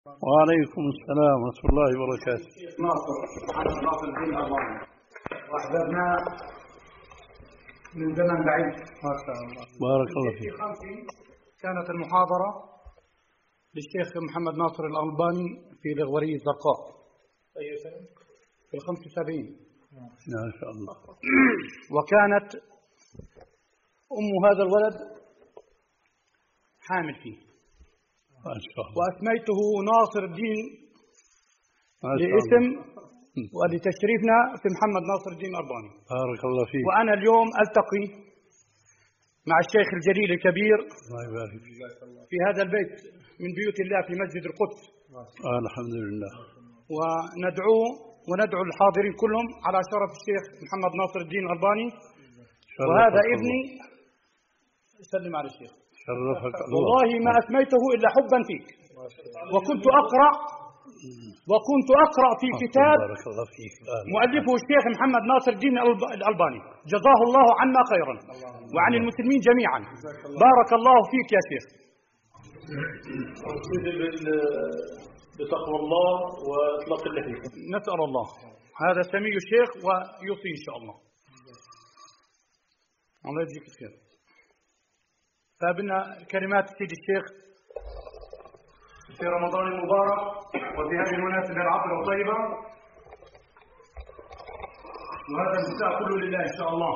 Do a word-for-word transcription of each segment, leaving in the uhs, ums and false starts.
وعليكم السلام ورحمة الله وبركاته. ناصر محمد ناصر الدين الألباني، وأحببنا من زمن بعيد ما شاء الله. بارك الله فيك. كانت المحاضرة للشيخ محمد ناصر الألباني في الغورية الزرقاء. أي سنة؟ في الخمس وسبعين. ما شاء الله. وكانت أم هذا الولد حامل فيه. ما شاء الله. وأسميته ناصر الدين لاسم ولتشريفنا في محمد ناصر الدين الألباني. بارك الله فيك. وأنا اليوم ألتقي مع الشيخ الجليل الكبير الله يبارك في هذا البيت من بيوت الله في مسجد القدس. آه الحمد لله. وندعوه وندعو الحاضرين كلهم على شرف الشيخ محمد ناصر الدين الألباني. وهذا ابني، سلم على الشيخ. شرفك الله. والله ما أسميته إلا حبا فيك. وكنت أقرأ وكنت أقرأ في كتاب مؤلفه الشيخ محمد ناصر الدين الألباني، جزاه الله عنا خيرا وعن المسلمين جميعا. بارك الله فيك يا شيخ. بتقوى الله وإطلاق اللحية. نسأل الله. هذا سمي الشيخ ويوصي إن شاء الله. الله يجزيك الخير. فبنا كلمات سيد الشيخ في رمضان المبارك وفي هذه المناسبة العطرة الطيبة، وهذا المساء كله لله إن شاء الله.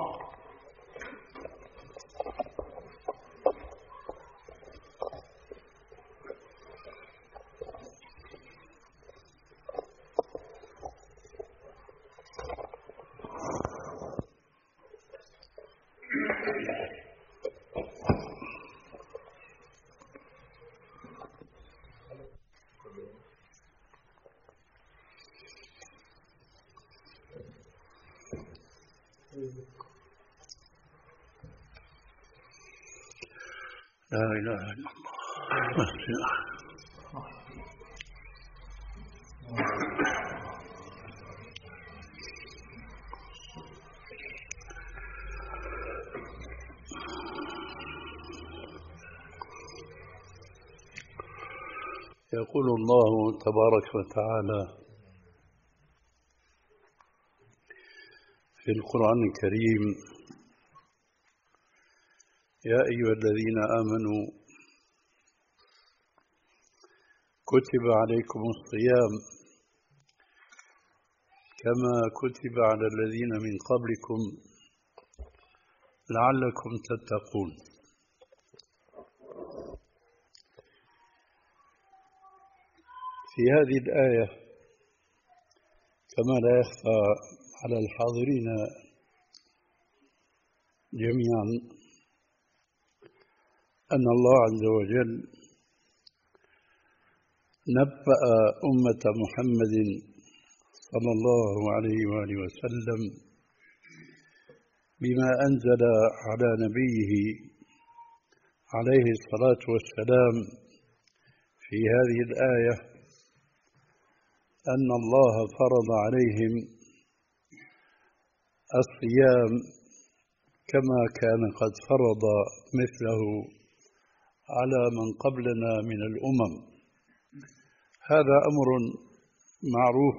لا إله إلا الله. يقول الله تبارك وتعالى في القرآن الكريم: يا أيها الذين آمنوا كتب عليكم الصيام كما كتب على الذين من قبلكم لعلكم تتقون. في هذه الآية كما لا يخفى على الحاضرين جميعا أن الله عز وجل نبأ أمة محمد صلى الله عليه وآله وسلم بما أنزل على نبيه عليه الصلاة والسلام في هذه الآية، أن الله فرض عليهم الصيام كما كان قد فرض مثله على من قبلنا من الأمم. هذا أمر معروف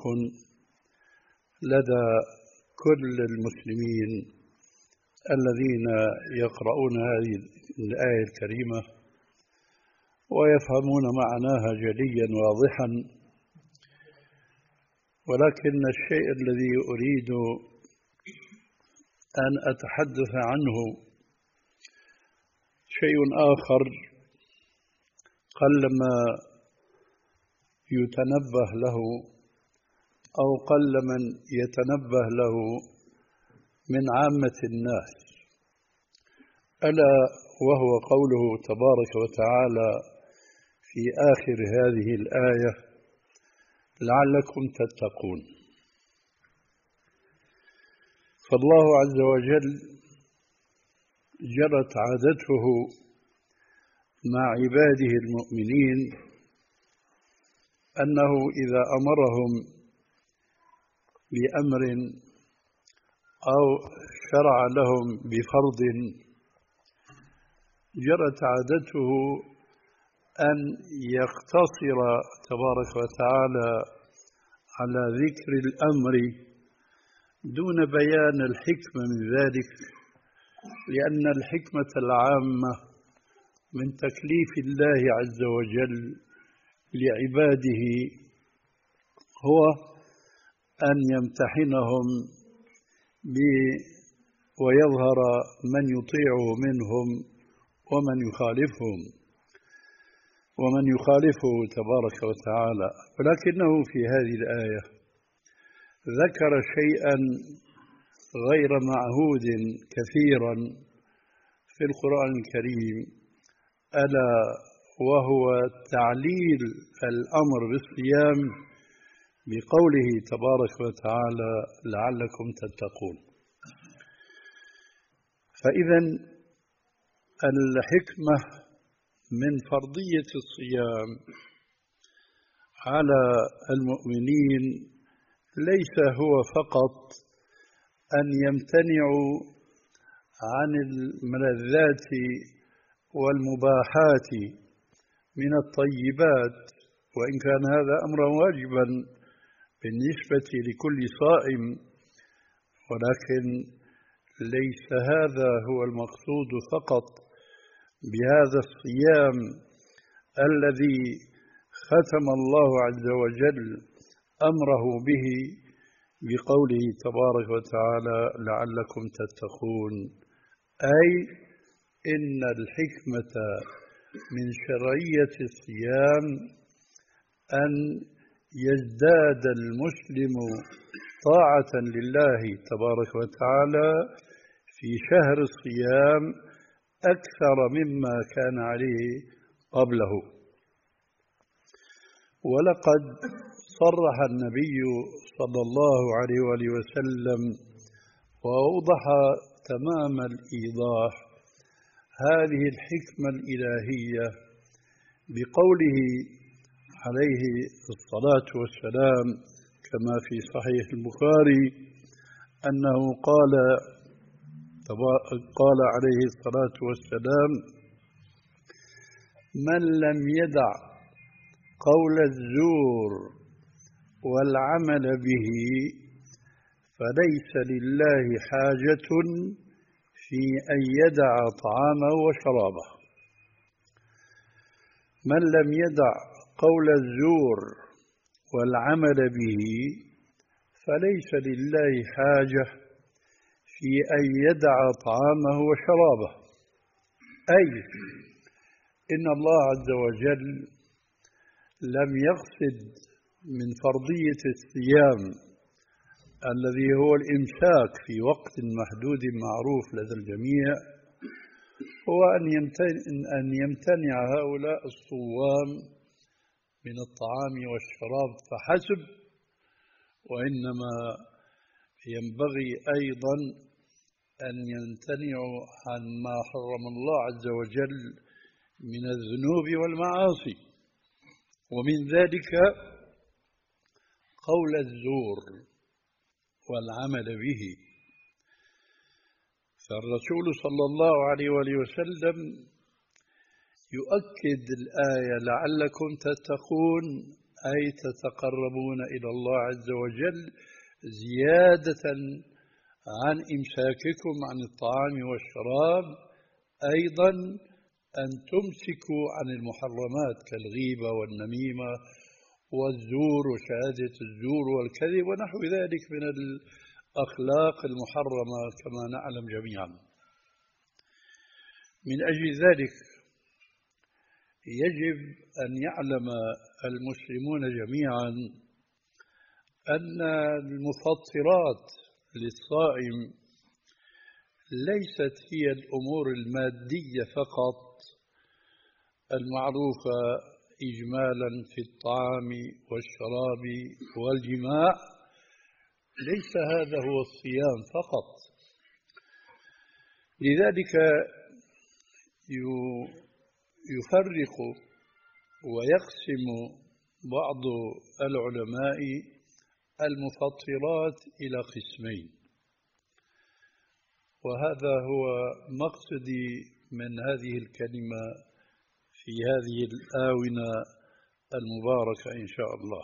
لدى كل المسلمين الذين يقرؤون هذه الآية الكريمة ويفهمون معناها جليا واضحا. ولكن الشيء الذي أريد أن أتحدث عنه شيء آخر قلما يتنبه له أو قل من يتنبه له من عامة الناس، ألا وهو قوله تبارك وتعالى في آخر هذه الآية: لعلكم تتقون. فالله عز وجل جرت عادته مع عباده المؤمنين أنه إذا أمرهم بأمر أو شرع لهم بفرض جرت عادته أن يقتصر تبارك وتعالى على ذكر الأمر دون بيان الحكمة من ذلك، لأن الحكمة العامة من تكليف الله عز وجل لعباده هو أن يمتحنهم ويظهر من يطيعه منهم ومن يخالفهم ومن يخالفه تبارك وتعالى. ولكنه في هذه الآية ذكر شيئا غير معهود كثيرا في القرآن الكريم، ألا وهو تعليل الأمر بالصيام بقوله تبارك وتعالى لعلكم تتقون. فإذا الحكمة من فرضية الصيام على المؤمنين ليس هو فقط أن يمتنعوا عن الملذات والمباحات من الطيبات، وإن كان هذا أمرا واجبا بالنسبة لكل صائم، ولكن ليس هذا هو المقصود فقط بهذا الصيام الذي ختم الله عز وجل أمره به بقوله تبارك وتعالى لعلكم تتقون، أي إن الحكمة من شرعية الصيام أن يزداد المسلم طاعة لله تبارك وتعالى في شهر الصيام أكثر مما كان عليه قبله. ولقد صرح النبي صلى الله عليه وآله وسلم وأوضح تمام الإيضاح هذه الحكمة الإلهية بقوله عليه الصلاة والسلام كما في صحيح البخاري أنه قال قال عليه الصلاة والسلام من لم يدع قول الزور والعمل به فليس لله حاجة في أن يدع طعامه وشرابه. من لم يدع قول الزور والعمل به فليس لله حاجة في أن يدع طعامه وشرابه، أي إن الله عز وجل لم يقصد من فرضية الصيام الذي هو الإمساك في وقت محدود معروف لدى الجميع هو أن يمتنع هؤلاء الصوام من الطعام والشراب فحسب، وإنما ينبغي أيضا أن يمتنعوا عن ما حرم الله عز وجل من الذنوب والمعاصي، ومن ذلك قول الزور والعمل به. فالرسول صلى الله عليه وآله وسلم يؤكد الآية لعلكم تتقون، أي تتقربون إلى الله عز وجل زيادة عن إمساككم عن الطعام والشراب، أيضا أن تمسكوا عن المحرمات كالغيبة والنميمة والزور وشهادة الزور والكذب ونحو ذلك من الأخلاق المحرمة كما نعلم جميعا. من أجل ذلك يجب أن يعلم المسلمون جميعا أن المفطرات للصائم ليست هي الأمور المادية فقط المعروفة إجمالا في الطعام والشراب والجماع، ليس هذا هو الصيام فقط. لذلك يفرق ويقسم بعض العلماء المفطرات إلى قسمين، وهذا هو مقصدي من هذه الكلمة في هذه الآونة المباركة إن شاء الله،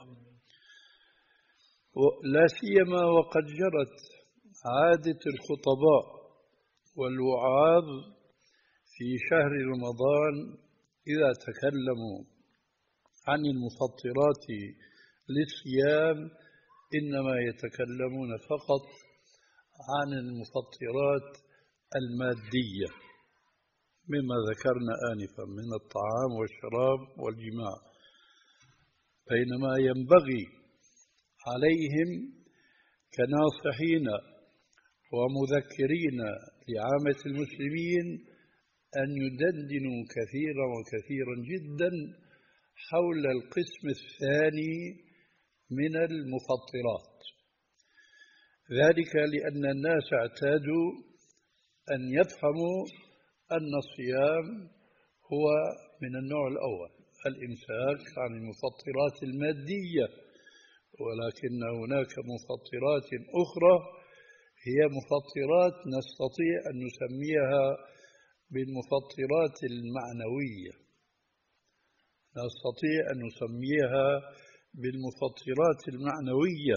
لا سيما وقد جرت عادة الخطباء والوعاظ في شهر رمضان إذا تكلموا عن المفطرات للصيام إنما يتكلمون فقط عن المفطرات المادية مما ذكرنا آنفا من الطعام والشراب والجماع، بينما ينبغي عليهم كناصحين ومذكرين لعامة المسلمين أن يدندنوا كثيرا وكثيرا جدا حول القسم الثاني من المفطرات، ذلك لأن الناس اعتادوا أن يفهموا أن الصيام هو من النوع الأول، الإمساك عن المفطرات المادية، ولكن هناك مفطرات أخرى هي مفطرات نستطيع أن نسميها بالمفطرات المعنوية، نستطيع أن نسميها بالمفطرات المعنوية.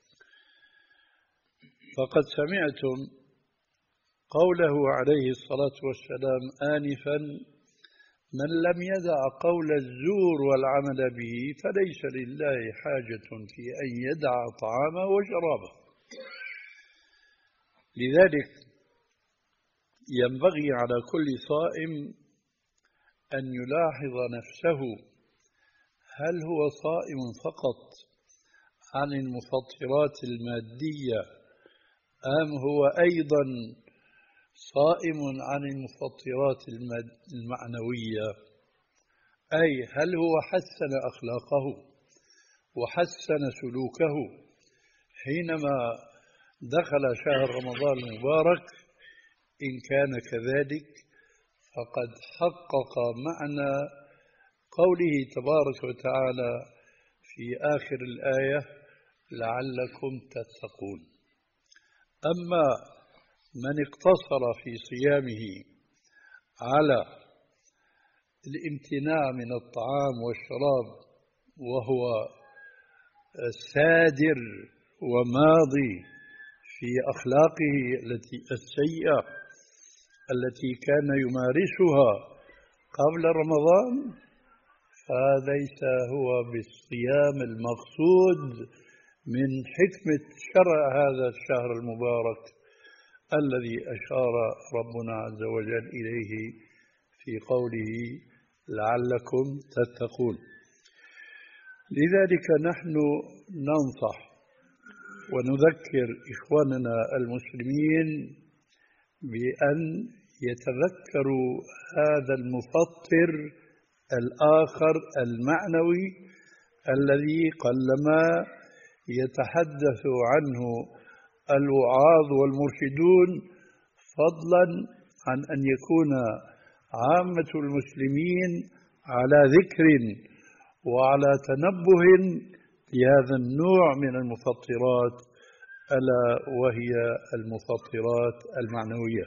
فقد سمعتم قوله عليه الصلاة والسلام آنفا: من لم يدع قول الزور والعمل به فليس لله حاجة في أن يدع طعامه وشرابه. لذلك ينبغي على كل صائم أن يلاحظ نفسه، هل هو صائم فقط عن المفطرات المادية أم هو أيضا صائم عن المفطرات المعنوية؟ أي هل هو حسن أخلاقه وحسن سلوكه حينما دخل شهر رمضان المبارك؟ إن كان كذلك فقد حقق معنى قوله تبارك وتعالى في آخر الآية: لعلكم تتقون. أما من اقتصر في صيامه على الامتناع من الطعام والشراب وهو سادر وماضي في أخلاقه التي السيئة التي كان يمارسها قبل رمضان، فليس هو بالصيام المقصود من حكمة شرع هذا الشهر المبارك الذي أشار ربنا عز وجل إليه في قوله: لعلكم تتقون. لذلك نحن ننصح ونذكر إخواننا المسلمين بأن يتذكروا هذا المفطر الآخر المعنوي الذي قلما يتحدث عنه الوعاظ والمرشدون، فضلا عن أن يكون عامة المسلمين على ذكر وعلى تنبه لهذا النوع من المفطرات، ألا وهي المفطرات المعنوية.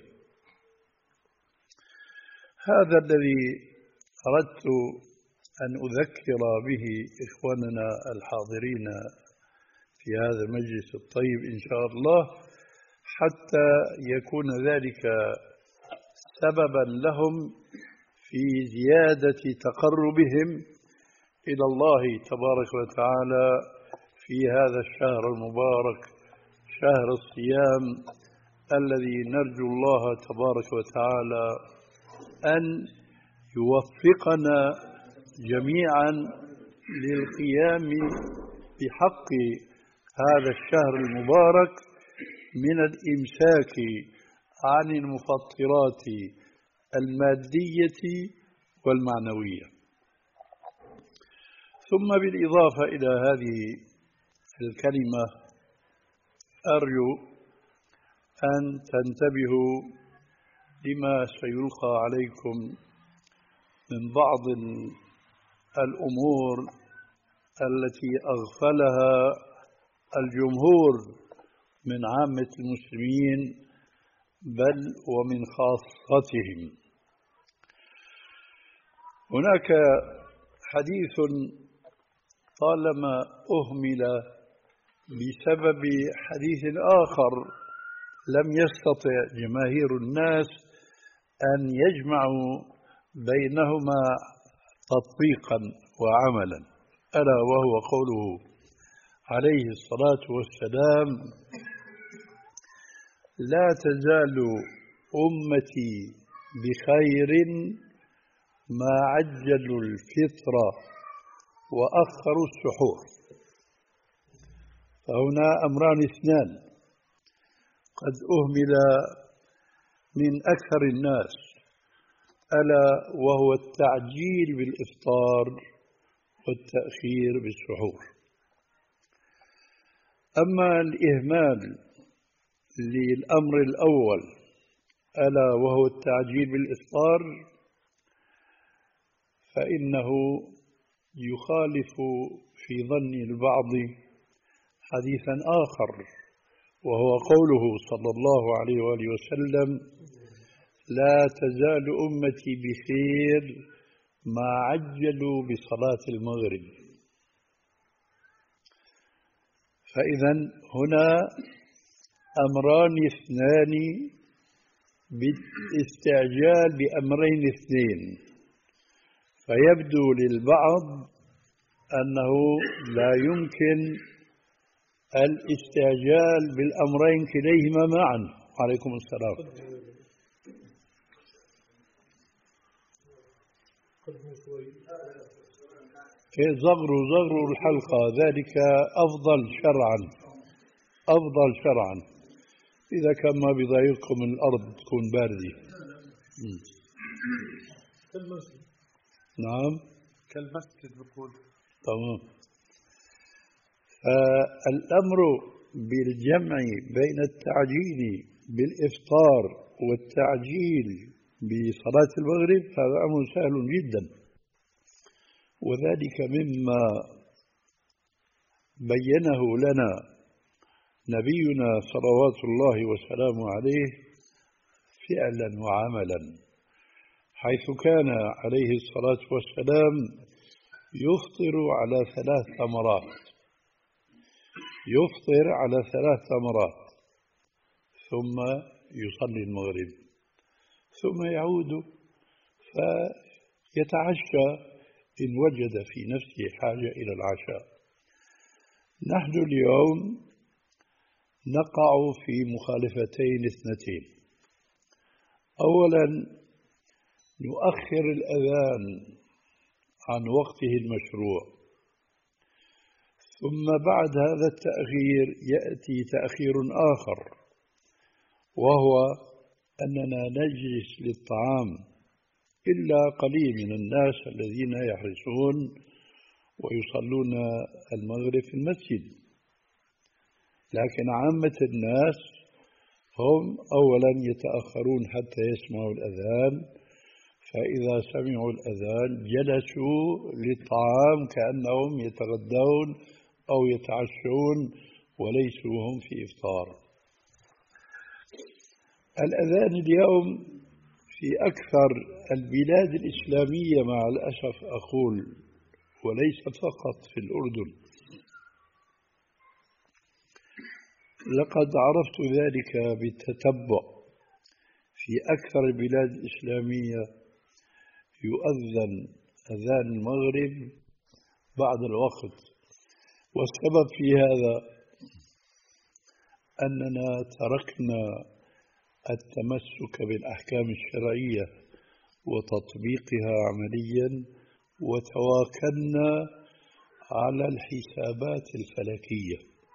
هذا الذي أردت أن أذكر به إخواننا الحاضرين في هذا المجلس الطيب إن شاء الله، حتى يكون ذلك سببا لهم في زيادة تقربهم إلى الله تبارك وتعالى في هذا الشهر المبارك، شهر الصيام الذي نرجو الله تبارك وتعالى أن يوفقنا جميعا للقيام بحق هذا الشهر المبارك من الإمساك عن المفطرات المادية والمعنوية. ثم بالإضافة إلى هذه الكلمة أرجو أن تنتبهوا لما سيلقى عليكم من بعض الأمور التي أغفلها الجمهور من عامة المسلمين بل ومن خاصتهم. هناك حديث طالما أهمل بسبب حديث آخر لم يستطع جماهير الناس أن يجمعوا بينهما تطبيقا وعملا، ألا وهو قوله عليه الصلاة والسلام: لا تزال أمتي بخير ما عجلوا الفطر وأخروا السحور. فهنا أمران اثنان قد أهمل من أكثر الناس، ألا وهو التعجيل بالإفطار والتأخير بالسحور. أما الإهمال للأمر الأول ألا وهو التعجيل بالإفطار فإنه يخالف في ظن البعض حديثا آخر، وهو قوله صلى الله عليه وآله وسلم: لا تزال أمتي بخير ما عجلوا بصلاة المغرب. فإذا هنا أمران اثنان بالاستعجال بأمرين اثنين، فيبدو للبعض أنه لا يمكن الاستعجال بالأمرين كليهما معا. عليكم السلام. زغروا زغروا الحلقة، ذلك أفضل شرعا، أفضل شرعا. إذا كان ما بضايقكم الأرض تكون باردة. كالمسجد. نعم كالمسجد بقول. تمام. فالأمر بالجمع بين التعجيل بالإفطار والتعجيل بصلاة المغرب هذا أمر سهل جدا، وذلك مما بينه لنا نبينا صلوات الله وسلامه عليه فعلا وعملا، حيث كان عليه الصلاة والسلام يفطر على ثلاث ثمرات، يفطر على ثلاث ثمرات ثم يصلي المغرب ثم يعود فيتعشى إن وجد في نفسه حاجة إلى العشاء. نحن اليوم نقع في مخالفتين اثنتين: أولا نؤخر الأذان عن وقته المشروع، ثم بعد هذا التأخير يأتي تأخير آخر، وهو أننا نجلس للطعام إلا قليل من الناس الذين يحرصون ويصلون المغرب في المسجد، لكن عامة الناس هم أولا يتأخرون حتى يسمعوا الأذان، فإذا سمعوا الأذان جلسوا للطعام كأنهم يتغدون أو يتعشون وليسوا هم في إفطار. الأذان اليوم في أكثر البلاد الإسلامية مع الأسف أقول، وليس فقط في الأردن، لقد عرفت ذلك بالتتبع في أكثر البلاد الإسلامية يؤذن أذان المغرب بعد الوقت. والسبب في هذا أننا تركنا التمسك بالأحكام الشرعية وتطبيقها عمليا، وتواكلنا على الحسابات الفلكية،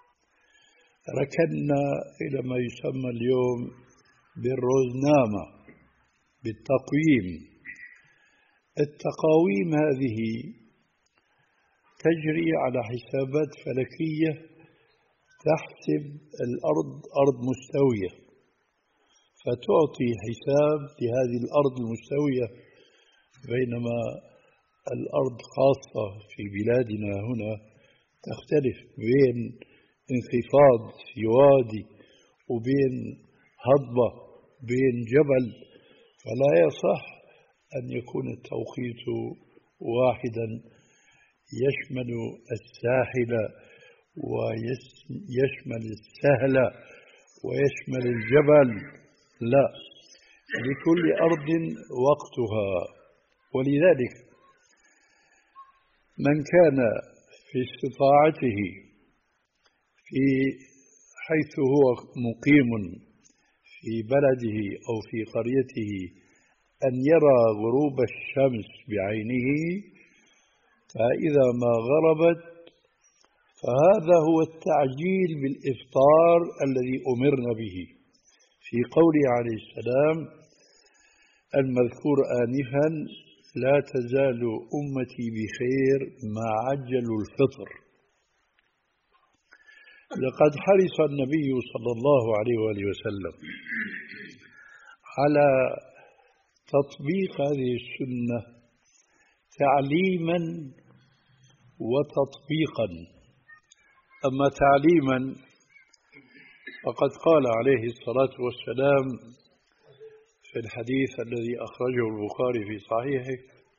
ركنا إلى ما يسمى اليوم بالروزنامة، بالتقويم. التقاويم هذه تجري على حسابات فلكية تحسب الأرض أرض مستوية، فتعطي حساب لهذه الأرض المستوية، بينما الأرض خاصة في بلادنا هنا تختلف بين انخفاض في وادي وبين هضبة بين جبل، فلا يصح أن يكون التوقيت واحدا يشمل الساحل ويشمل السهل ويشمل الجبل، لا، لكل أرض وقتها. ولذلك من كان في استطاعته في حيث هو مقيم في بلده أو في قريته أن يرى غروب الشمس بعينه، فإذا ما غربت فهذا هو التعجيل بالإفطار الذي أمرنا به في قوله عليه السلام المذكور آنفا: لا تزال أمتي بخير ما عجلوا الفطر. لقد حرص النبي صلى الله عليه وآله وسلم على تطبيق هذه السنة تعليما وتطبيقا. أما تعليما فقد قال عليه الصلاة والسلام في الحديث الذي أخرجه البخاري في صحيحه: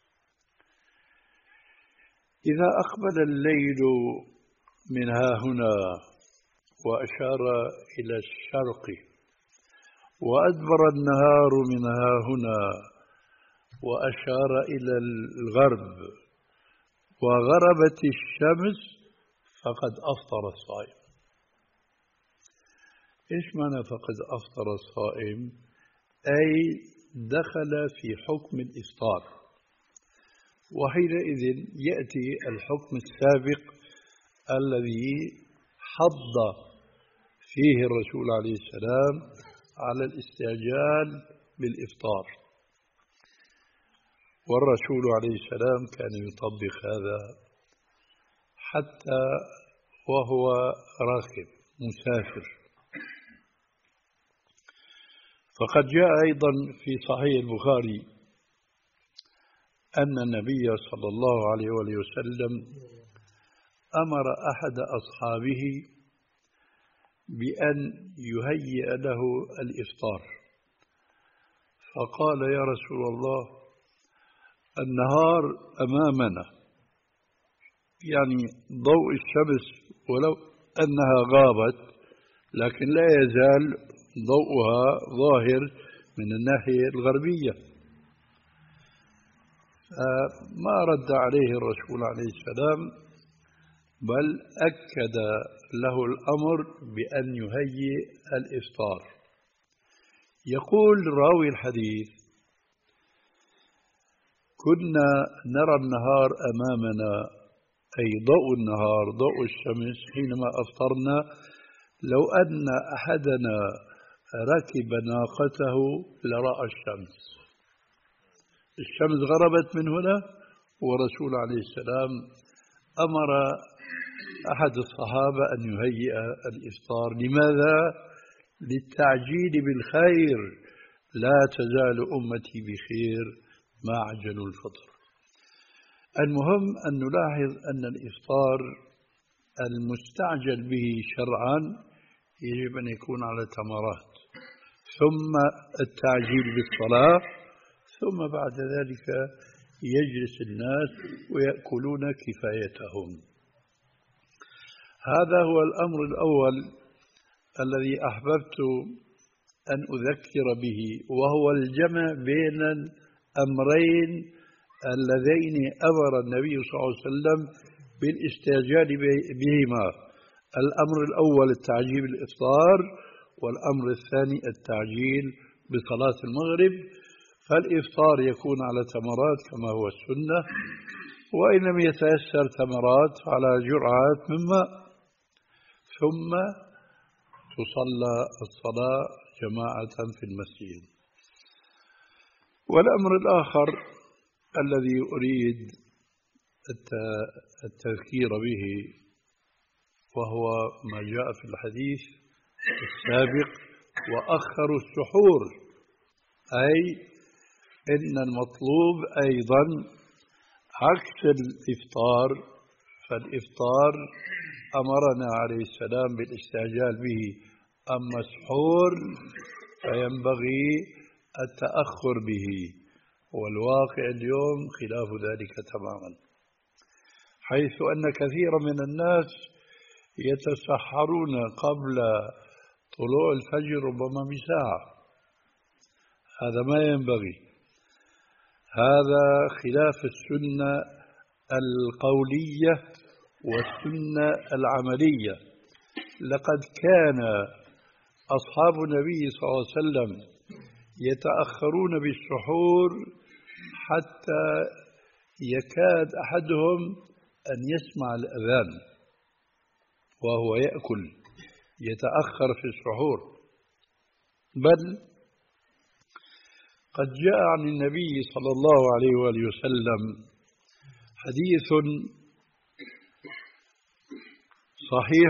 إذا أقبل الليل من ها هنا وأشار إلى الشرق، وأدبر النهار من ها هنا وأشار إلى الغرب، وغربت الشمس، فقد أفطر الصائم. إيش معنى فقد أفطر الصائم؟ أي دخل في حكم الإفطار، وحينئذ يأتي الحكم السابق الذي حض فيه الرسول عليه السلام على الاستعجال بالإفطار، والرسول عليه السلام كان يطبق هذا حتى وهو راكب مسافر. فقد جاء أيضا في صحيح البخاري أن النبي صلى الله عليه وسلم أمر أحد أصحابه بأن يهيئ له الإفطار، فقال: يا رسول الله، النهار أمامنا، يعني ضوء الشمس ولو أنها غابت لكن لا يزال ضوءها ظاهر من الناحية الغربية. ما رد عليه الرسول عليه السلام، بل أكد له الأمر بأن يهيئ الإفطار. يقول راوي الحديث: كنا نرى النهار أمامنا، أي ضوء النهار ضوء الشمس، حينما أفطرنا لو أن أحدنا ركب ناقته لرأى الشمس. الشمس غربت من هنا، ورسول عليه السلام أمر أحد الصحابة أن يهيئ الإفطار. لماذا؟ للتعجيل بالخير: لا تزال أمتي بخير ما عجلوا الفطر. المهم أن نلاحظ أن الإفطار المستعجل به شرعا يجب أن يكون على تمرات، ثم التعجيل بالصلاة، ثم بعد ذلك يجلس الناس ويأكلون كفايتهم. هذا هو الأمر الأول الذي أحببت أن أذكر به، وهو الجمع بين الأمرين اللذين أمر النبي صلى الله عليه وسلم بالاستعجال بهما. الأمر الأول التعجيل بالإفطار، والأمر الثاني التعجيل بصلاة المغرب. فالإفطار يكون على تمرات كما هو السنة، وإن لم يتيسر تمرات على جرعات من ماء، ثم تصلى الصلاة جماعة في المسجد. والأمر الآخر الذي أريد التذكير به وهو ما جاء في الحديث السابق: وأخروا السحور، أي إن المطلوب أيضا عكس الإفطار. فالإفطار أمرنا عليه السلام بالاستعجال به، أما السحور فينبغي التأخر به. والواقع اليوم خلاف ذلك تماما، حيث أن كثيرا من الناس يتسحرون قبل طلوع الفجر ربما بساعة. هذا ما ينبغي، هذا خلاف السنة القولية والسنة العملية. لقد كان أصحاب النبي صلى الله عليه وسلم يتأخرون بالسحور حتى يكاد أحدهم أن يسمع الأذان وهو يأكل، يتأخر في السحور. بل قد جاء عن النبي صلى الله عليه وآله وسلم حديث صحيح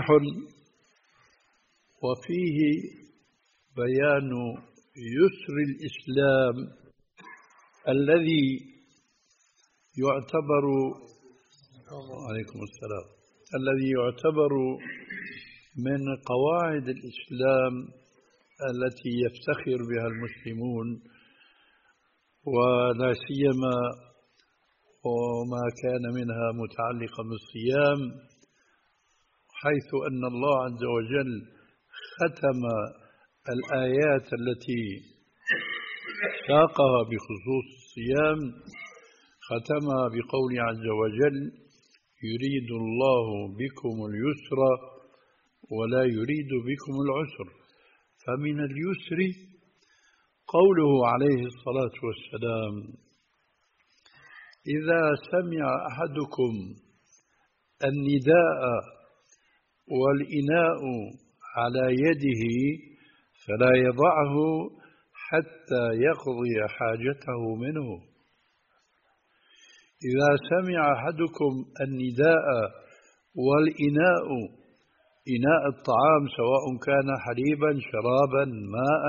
وفيه بيان يسر الإسلام الذي يعتبر عليكم السلام الذي يعتبر من قواعد الإسلام التي يفتخر بها المسلمون، ولا سيما وما كان منها متعلقا بالصيام، حيث أن الله عز وجل ختم الآيات التي ساقها بخصوص الصيام ختمها بقوله عز وجل: يريد الله بكم اليسر ولا يريد بكم العسر. فمن اليسر قوله عليه الصلاة والسلام: إذا سمع أحدكم النداء والإناء على يده فلا يضعه حتى يقضي حاجته منه. إذا سمع أحدكم النداء والإناء، إناء الطعام سواء كان حليبا شرابا ماء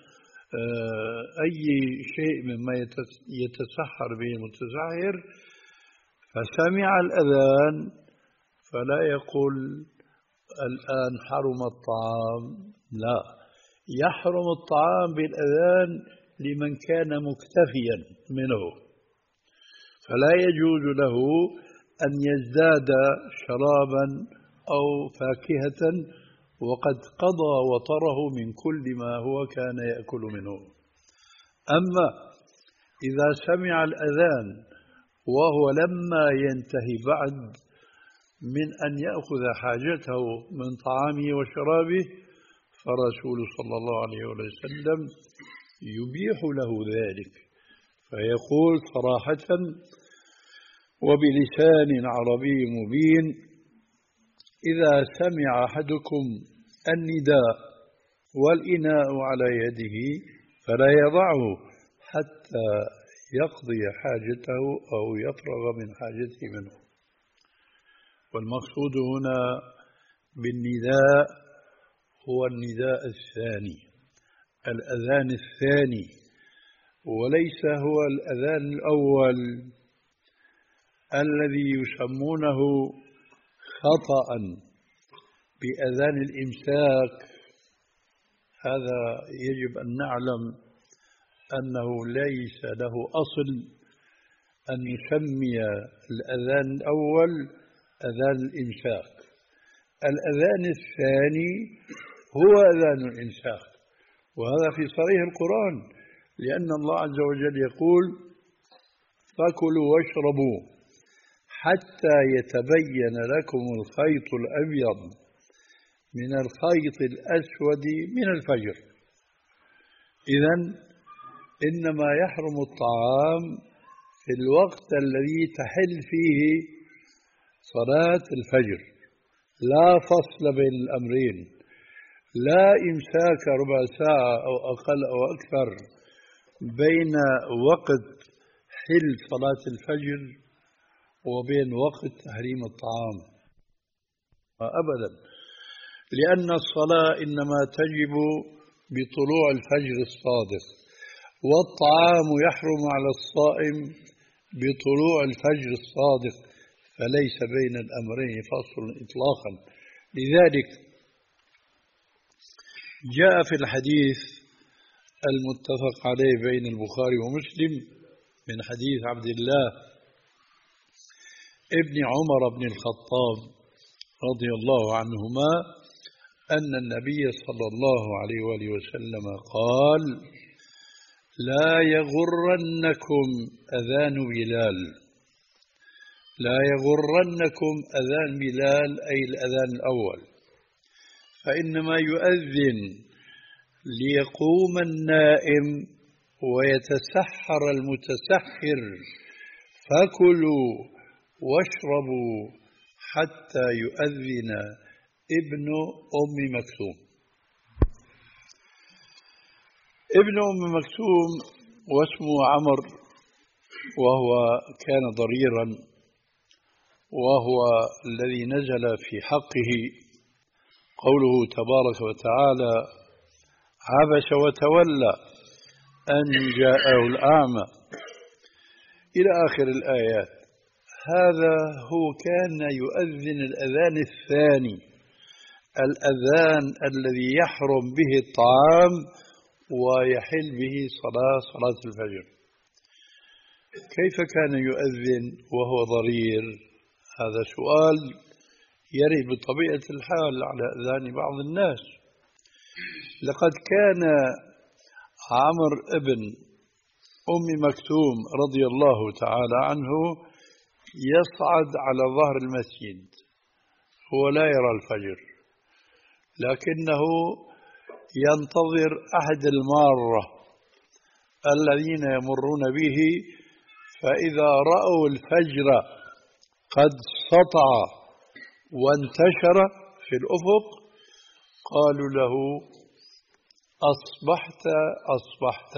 أي شيء مما يتسحر به المتسحر، فسمع الأذان فلا يقول الآن حرم الطعام، لا، يحرم الطعام بالأذان لمن كان مكتفيا منه، فلا يجوز له أن يزداد شرابا أو فاكهة وقد قضى وطره من كل ما هو كان يأكل منه. أما إذا سمع الأذان وهو لما ينتهي بعد من أن يأخذ حاجته من طعامه وشرابه، فالرسول صلى الله عليه وسلم يبيح له ذلك، فيقول صراحة وبلسان عربي مبين: إذا سمع أحدكم النداء والإناء على يده فلا يضعه حتى يقضي حاجته أو يفرغ من حاجته منه. والمقصود هنا بالنداء هو النداء الثاني، الأذان الثاني، وليس هو الأذان الأول الذي يسمونه خطأ بأذان الإمساك. هذا يجب أن نعلم أنه ليس له أصل أن يسمي الأذان الأول أذان الإمساك. الأذان الثاني هو أذان الإمساك، وهذا في صريح القرآن، لأن الله عز وجل يقول: فكلوا واشربوا حتى يتبين لكم الخيط الأبيض من الخيط الأسود من الفجر. إذن إنما يحرم الطعام في الوقت الذي تحل فيه صلاة الفجر، لا فصل بين الأمرين، لا إمساك ربع ساعة أو أقل أو أكثر بين وقت حل صلاة الفجر وبين وقت تحريم الطعام أبدا، لأن الصلاة إنما تجب بطلوع الفجر الصادق، والطعام يحرم على الصائم بطلوع الفجر الصادق، فليس بين الأمرين فصل إطلاقا. لذلك جاء في الحديث المتفق عليه بين البخاري ومسلم من حديث عبد الله ابن عمر بن الخطاب رضي الله عنهما أن النبي صلى الله عليه وآله وسلم قال: لا يغرنكم أذان بلال، لا يغرنكم أذان بلال أي الأذان الأول، فإنما يؤذن ليقوم النائم ويتسحر المتسحر، فكلوا واشربوا حتى يؤذن ابن أم مكتوم. ابن أم مكتوم واسمه عمر، وهو كان ضريرا، وهو الذي نزل في حقه قوله تبارك وتعالى: عبس وتولى أن جاءه الأعمى، إلى آخر الآيات. هذا هو كان يؤذن الأذان الثاني، الأذان الذي يحرم به الطعام ويحل به صلاة صلاة الفجر. كيف كان يؤذن وهو ضرير؟ هذا سؤال يرد بطبيعة الحال على أذان بعض الناس. لقد كان عمرو ابن أم مكتوم رضي الله تعالى عنه يصعد على ظهر المسجد، هو لا يرى الفجر، لكنه ينتظر أحد المارة الذين يمرون به، فإذا رأوا الفجر قد سطع وانتشر في الأفق قالوا له: أصبحت أصبحت.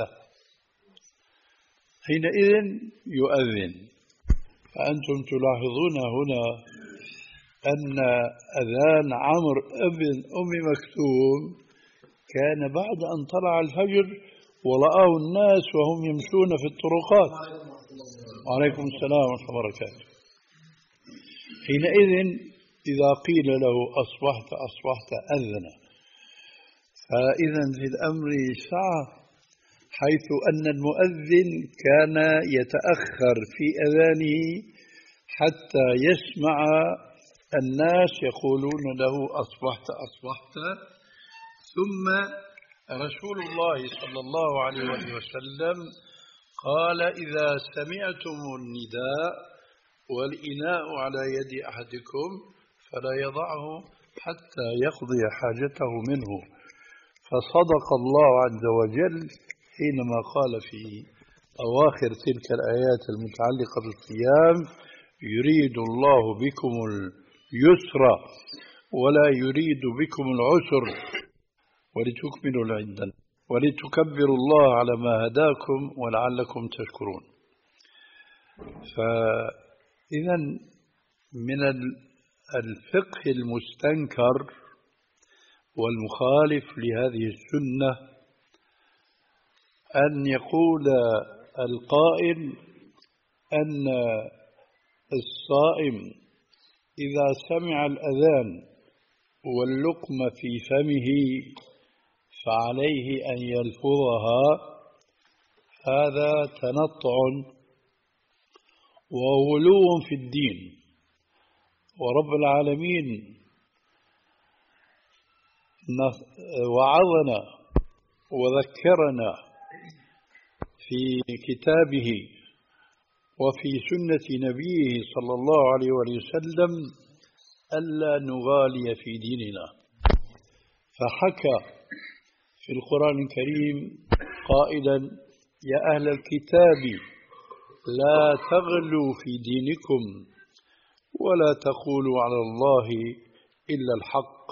حينئذ يؤذن. فأنتم تلاحظون هنا أن أذان عمرو ابن أم مكتوم كان بعد أن طلع الفجر ورآه الناس وهم يمشون في الطرقات. وعليكم السلام ورحمة الله وبركاته. حينئذ إذا قيل له أصبحت أصبحت أذن. فإذا في الأمر سعة، حيث أن المؤذن كان يتأخر في أذانه حتى يسمع الناس يقولون له أصبحت أصبحت. ثم رسول الله صلى الله عليه وسلم قال: إذا سمعتم النداء والإناء على يد أحدكم فلا يضعه حتى يقضي حاجته منه. فصدق الله عز وجل حينما قال في أواخر تلك الآيات المتعلقة بالصيام: يريد الله بكم اليسر ولا يريد بكم العسر ولتكملوا العدة ولتكبروا الله على ما هداكم ولعلكم تشكرون. فإذا من الفقه المستنكر والمخالف لهذه السنة أن يقول القائل أن الصائم إذا سمع الأذان واللقمة في فمه فعليه أن يلفظها. هذا تنطع وغلو في الدين. ورب العالمين وعظنا وذكرنا في كتابه وفي سنة نبيه صلى الله عليه وسلم ألا نغالي في ديننا، فحكى في القرآن الكريم قائلا: يا أهل الكتاب لا تغلوا في دينكم ولا تقولوا على الله إلا الحق.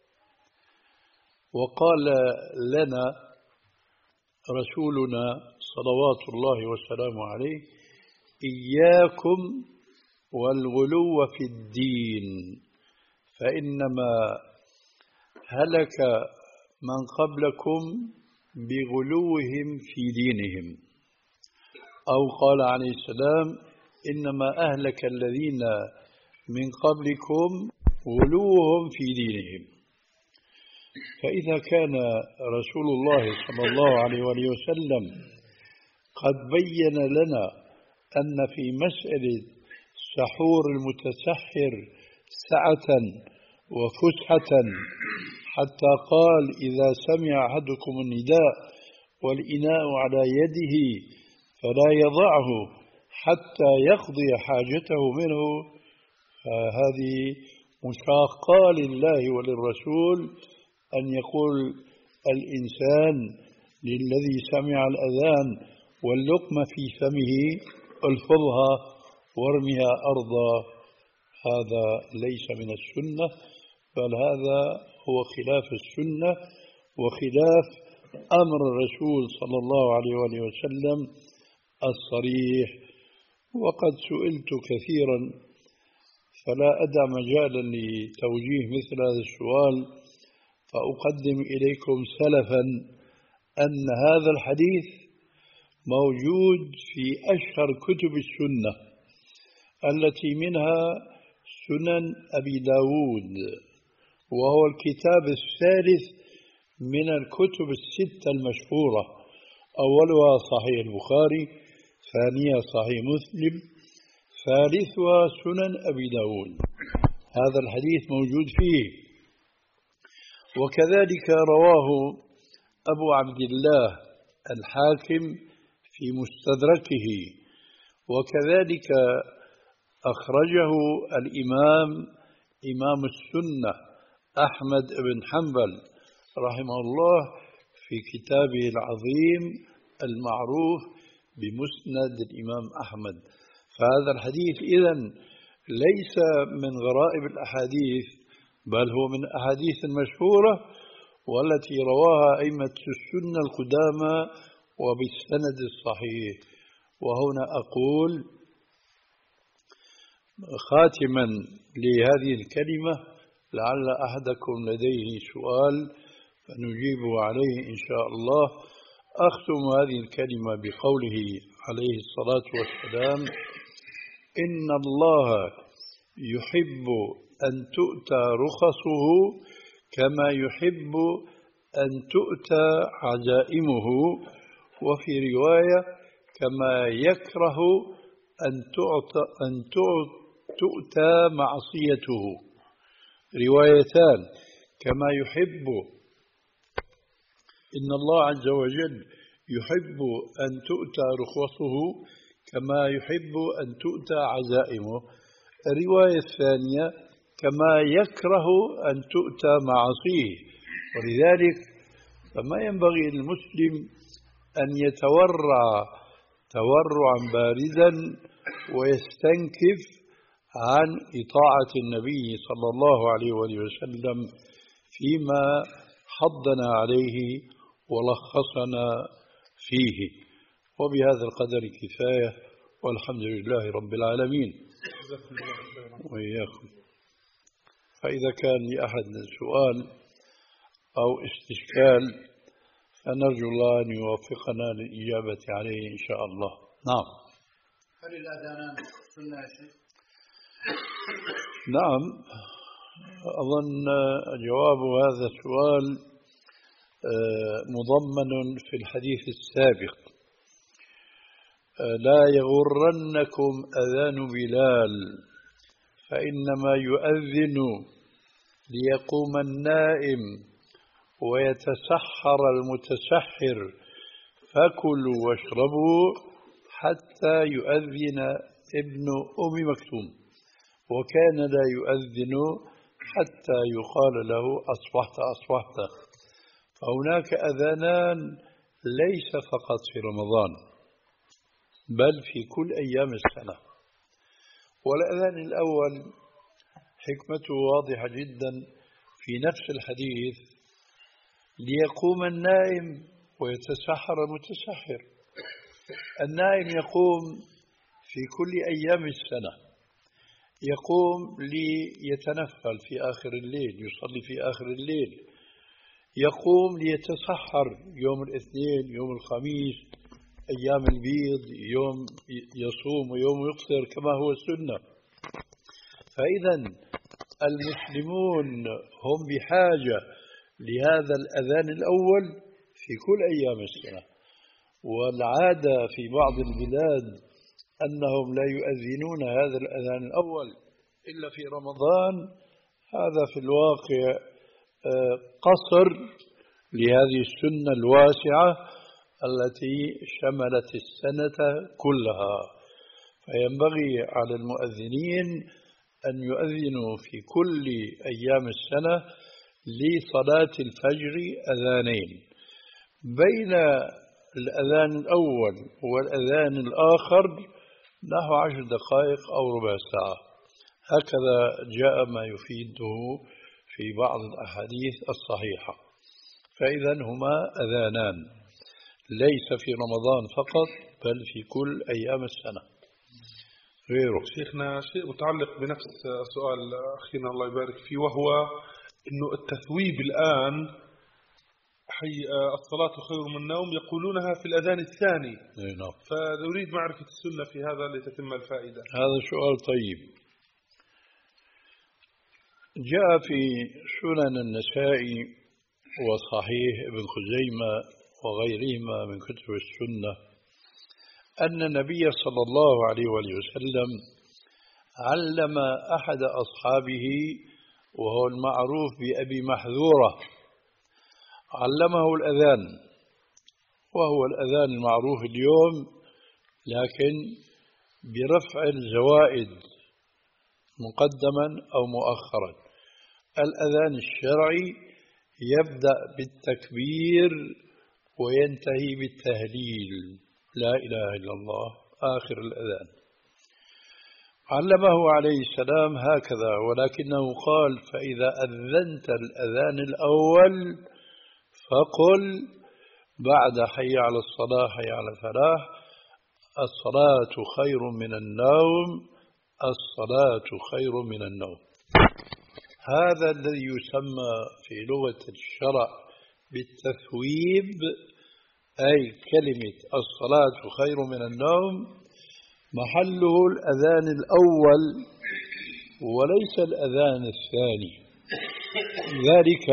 وقال لنا رسولنا صلوات الله وسلامه عليه: إياكم والغلو في الدين فإنما هلك من قبلكم بغلوهم في دينهم. أو قال عليه السلام: إنما أهلك الذين من قبلكم غلوهم في دينهم. فإذا كان رسول الله صلى الله عليه وسلم قد بين لنا أن في مسألة سحور المتسحر سعة وفسحة، حتى قال إذا سمع أحدكم النداء والإناء على يده فلا يضعه حتى يقضي حاجته منه، فهذه مشاقة لله وللرسول أن يقول الإنسان للذي سمع الأذان واللقمة في فمه الفظها وارمها أرضا. هذا ليس من السنة، بل هذا هو خلاف السنة وخلاف أمر الرسول صلى الله عليه وآله وسلم الصريح. وقد سئلت كثيرا فلا أدع مجالا لتوجيه مثل هذا السؤال، فأقدم إليكم سلفا أن هذا الحديث موجود في أشهر كتب السنة التي منها سنن أبي داود، وهو الكتاب الثالث من الكتب الستة المشهورة، أولها صحيح البخاري، ثانيها صحيح مسلم، ثالثها سنن أبي داود. هذا الحديث موجود فيه. وكذلك رواه أبو عبد الله الحاكم في مستدركه، وكذلك أخرجه الإمام إمام السنة أحمد بن حنبل رحمه الله في كتابه العظيم المعروف بمسند الإمام أحمد. فهذا الحديث إذن ليس من غرائب الأحاديث، بل هو من الأحاديث المشهورة والتي رواها أئمة السنة القدامى وبالسند الصحيح. وهنا أقول خاتما لهذه الكلمة لعل أحدكم لديه سؤال فنجيبه عليه إن شاء الله. أختم هذه الكلمة بقوله عليه الصلاة والسلام: إن الله يحب أن تؤتى رخصه كما يحب أن تؤتى عزائمه، وفي رواية كما يكره أن تؤتى, أن تؤتى معصيته. روايتان: كما يحب إن الله عز وجل يحب أن تؤتى رخصه كما يحب أن تؤتى عزائمه. الرواية الثانية: كما يكره أن تؤتى معاصيه. ولذلك فما ينبغي للمسلم أن يتورع تورعا باردا ويستنكف عن إطاعة النبي صلى الله عليه وسلم فيما حضنا عليه ولخصنا فيه. وبهذا القدر كفاية، والحمد لله رب العالمين. وإياكم. فإذا كان لأحد سؤال أو استشكال فنرجو الله أن يوفقنا للإجابة عليه إن شاء الله. نعم. هل الأذانان سنة يا شيخ؟ نعم، أظن جواب هذا السؤال مضمن في الحديث السابق: لا يغرنكم أذان بلال فإنما يؤذن ليقوم النائم ويتسحر المتسحر، فكلوا واشربوا حتى يؤذن ابن أم مكتوم، وكان لا يؤذن حتى يقال له أصبحت أصبحت. فهناك أذانان ليس فقط في رمضان بل في كل أيام السنة. والأذان الأول حكمته واضحة جدا في نفس الحديث: ليقوم النائم ويتسحر المتسحر. النائم يقوم في كل أيام السنة، يقوم ليتنفل في آخر الليل، يصلي في آخر الليل، يقوم ليتسحر يوم الاثنين، يوم الخميس، أيام البيض، يوم يصوم ويوم يفطر كما هو السنة. فإذا المسلمون هم بحاجة لهذا الأذان الأول في كل أيام السنة. والعادة في بعض البلاد أنهم لا يؤذنون هذا الأذان الأول إلا في رمضان. هذا في الواقع قصر لهذه السنة الواسعة التي شملت السنة كلها. فينبغي على المؤذنين أن يؤذنوا في كل أيام السنة لصلاة الفجر أذانين، بين الأذان الأول والأذان الآخر نحو عشر دقائق أو ربع ساعة. هكذا جاء ما يفيده في بعض الأحاديث الصحيحة. فإذا هما أذانان ليس في رمضان فقط بل في كل أيام السنة غيره. شيخنا شيء متعلق بنفس سؤال أخينا الله يبارك فيه، وهو إنه التثويب الآن حي الصلاة خير من النوم يقولونها في الأذان الثاني. نعم. فنريد معرفة السنة في هذا لتتم الفائدة. هذا سؤال طيب. جاء في سنن النسائي وصحيح ابن خزيمة وغيرهما من كتب السنة أن النبي صلى الله عليه وسلم علم أحد أصحابه وهو المعروف بأبي محذورة، علمه الأذان، وهو الأذان المعروف اليوم لكن برفع الزوائد مقدما أو مؤخرا. الأذان الشرعي يبدأ بالتكبير وينتهي بالتهليل لا إله إلا الله آخر الأذان. علمه عليه السلام هكذا، ولكنه قال: فإذا أذنت الأذان الأول فقل بعد حي على الصلاة حي على الفلاح: الصلاة خير من النوم، الصلاة خير من النوم. هذا الذي يسمى في لغة الشرع بالتثويب، أي كلمة الصلاة خير من النوم محله الأذان الأول وليس الأذان الثاني. ذلك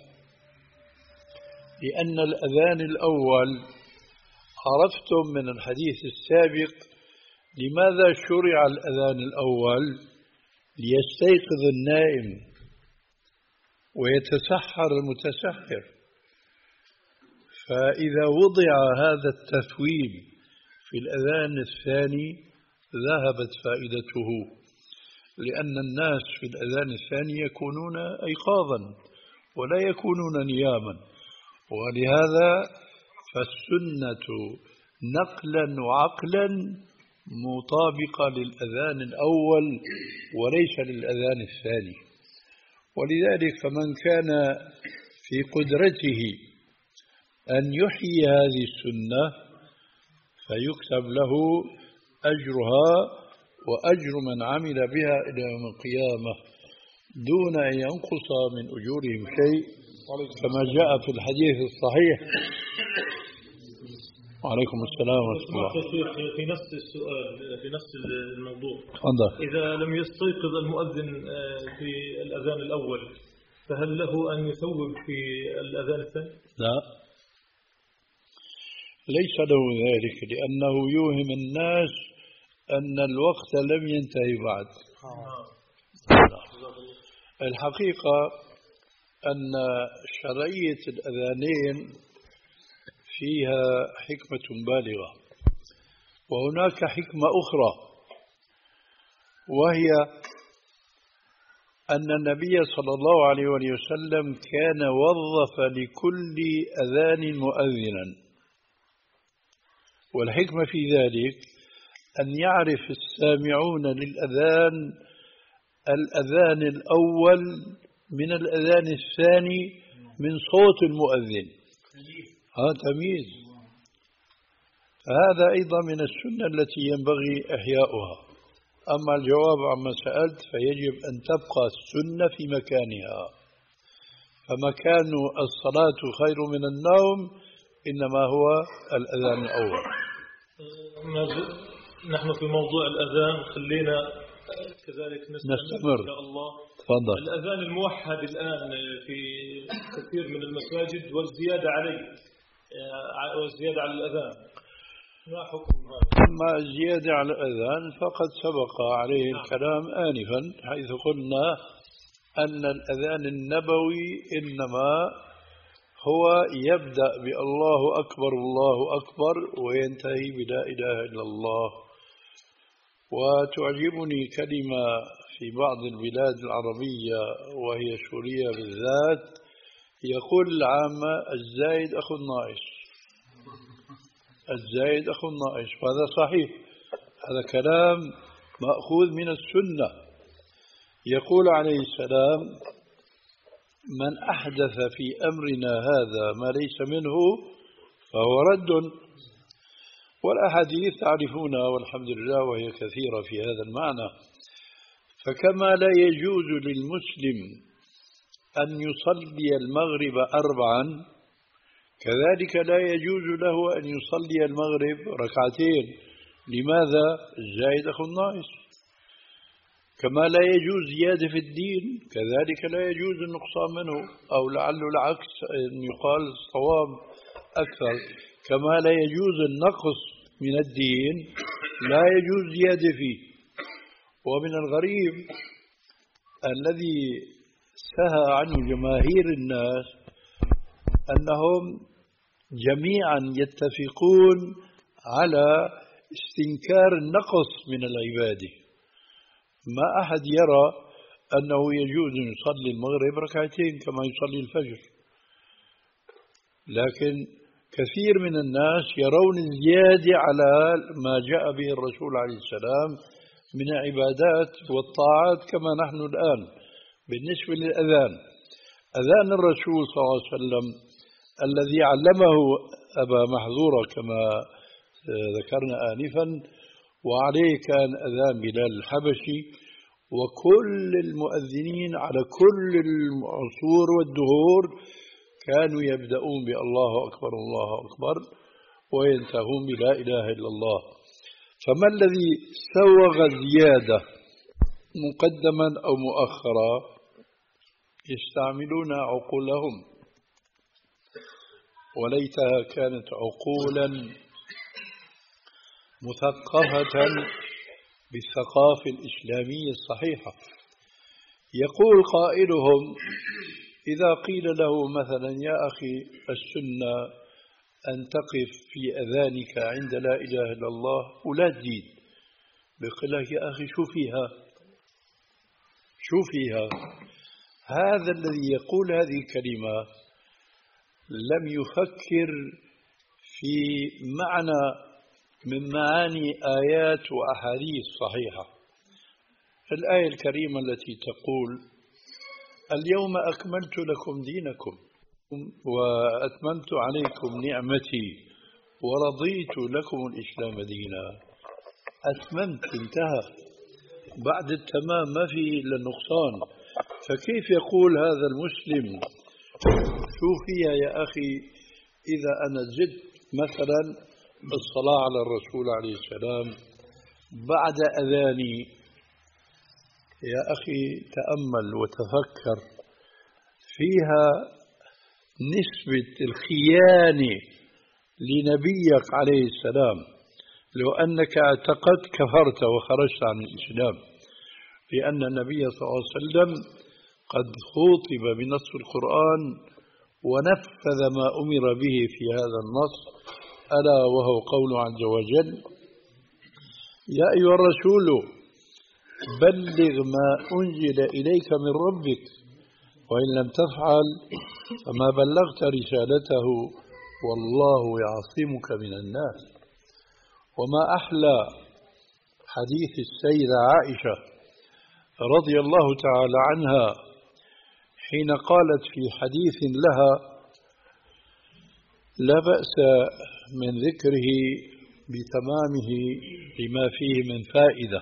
لأن الأذان الأول عرفتم من الحديث السابق لماذا شرع الأذان الأول؟ ليستيقظ النائم ويتسحر المتسحر. فإذا وضع هذا التثويب في الأذان الثاني ذهبت فائدته، لأن الناس في الأذان الثاني يكونون أيقاظا ولا يكونون نياما، ولهذا فالسنة نقلا وعقلا مطابقة للأذان الأول وليس للأذان الثاني. ولذلك فمن كان في قدرته أن يحيي هذه السنة فيكتب له أجرها وأجر من عمل بها إلى يوم القيامة دون أن ينقص من أجورهم شيء، كما جاء في الحديث الصحيح. وعليكم السلام ورحمة الله. في نفس السؤال في نفس الموضوع، تفضل. إذا لم يستيقظ المؤذن في الأذان الأول فهل له أن يثوب في الأذان الثاني؟ لا، ليس له ذلك، لأنه يوهم الناس أن الوقت لم ينتهي بعد. الحقيقة أن شرعية الأذانين فيها حكمة بالغة، وهناك حكمة أخرى، وهي أن النبي صلى الله عليه وسلم كان وظف لكل أذان مؤذنا، والحكمة في ذلك أن يعرف السامعون للأذان الأذان الأول من الأذان الثاني من صوت المؤذن. هذا تمييز. فهذا أيضا من السنة التي ينبغي إحياؤها. أما الجواب عما سألت فيجب أن تبقى السنة في مكانها، فمكان الصلاة خير من النوم إنما هو الأذان الأول. نحن في موضوع الأذان خلينا كذلك نستمر إن شاء الله. تفضل. الأذان الموحد الآن في كثير من المساجد والزيادة عليه والزيادة على الأذان، ما حكم هذا؟ أما الزيادة على الأذان فقد سبق عليه الكلام آنفا، حيث قلنا أن الأذان النبوي إنما هو يبدأ بالله أكبر الله أكبر وينتهي بلا إله إلا الله. وتعجبني كلمة في بعض البلاد العربية وهي سوريا بالذات، يقول العامة الزايد أخو الناقص، الزايد أخو الناقص، وهذا صحيح، هذا كلام مأخوذ من السنة. يقول عليه السلام: من أحدث في أمرنا هذا ما ليس منه فهو رد. والأحاديث تعرفونها والحمد لله وهي كثيرة في هذا المعنى. فكما لا يجوز للمسلم أن يصلي المغرب أربعا، كذلك لا يجوز له أن يصلي المغرب ركعتين. لماذا؟ الزايد أخو الناقص. كما لا يجوز زيادة في الدين، كذلك لا يجوز النقصان منه، أو لعل العكس أن يقال الصواب أكثر. كما لا يجوز النقص من الدين لا يجوز زيادة فيه. ومن الغريب الذي سهى عنه جماهير الناس أنهم جميعا يتفقون على استنكار النقص من العبادة. ما أحد يرى أنه يجوز أن يصلي المغرب ركعتين كما يصلي الفجر، لكن كثير من الناس يرون الزيادة على ما جاء به الرسول عليه السلام من العبادات والطاعات، كما نحن الآن بالنسبة للأذان. أذان الرسول صلى الله عليه وسلم الذي علمه أبا محذورة كما ذكرنا آنفا، وعليه كان أذان بلال الحبشي، وكل المؤذنين على كل العصور والدهور كانوا يبدأون بالله أكبر الله أكبر وينتهون بلا إله إلا الله. فما الذي سوغ الزيادة مقدما أو مؤخرا؟ يستعملون عقولهم، وليتها كانت عقولا مثقفة بالثقافة الإسلامية الصحيحة. يقول قائلهم إذا قيل له مثلا: يا أخي السنة أن تقف في أذانك عند لا إله إلا الله ولا تزيد، بيقول لك: يا أخي شو فيها شو فيها هذا الذي يقول هذه الكلمة لم يفكر في معنى من معاني آيات وأحاديث صحيحة. الآية الكريمة التي تقول: اليوم أكملت لكم دينكم وأتممت عليكم نعمتي ورضيت لكم الإسلام دينا. أتممت، انتهى، بعد التمام ما في إلا النقصان. فكيف يقول هذا المسلم شو فيها يا أخي إذا أنا زدت مثلا الصلاة على الرسول عليه السلام بعد أذاني؟ يا أخي تأمل وتفكر، فيها نسبة الخيانة لنبيك عليه السلام. لو أنك اعتقدت كفرت وخرجت عن الإسلام، لأن النبي صلى الله عليه وسلم قد خاطب بنص القرآن ونفذ ما أمر به في هذا النص، ألا وهو قوله عز وجل: يا أيها الرسول بلغ ما أنزل إليك من ربك وإن لم تفعل فما بلغت رسالته والله يعصمك من الناس. وما أحلى حديث السيدة عائشة رضي الله تعالى عنها حين قالت في حديث لها لا بأس من ذكره بتمامه لما فيه من فائدة.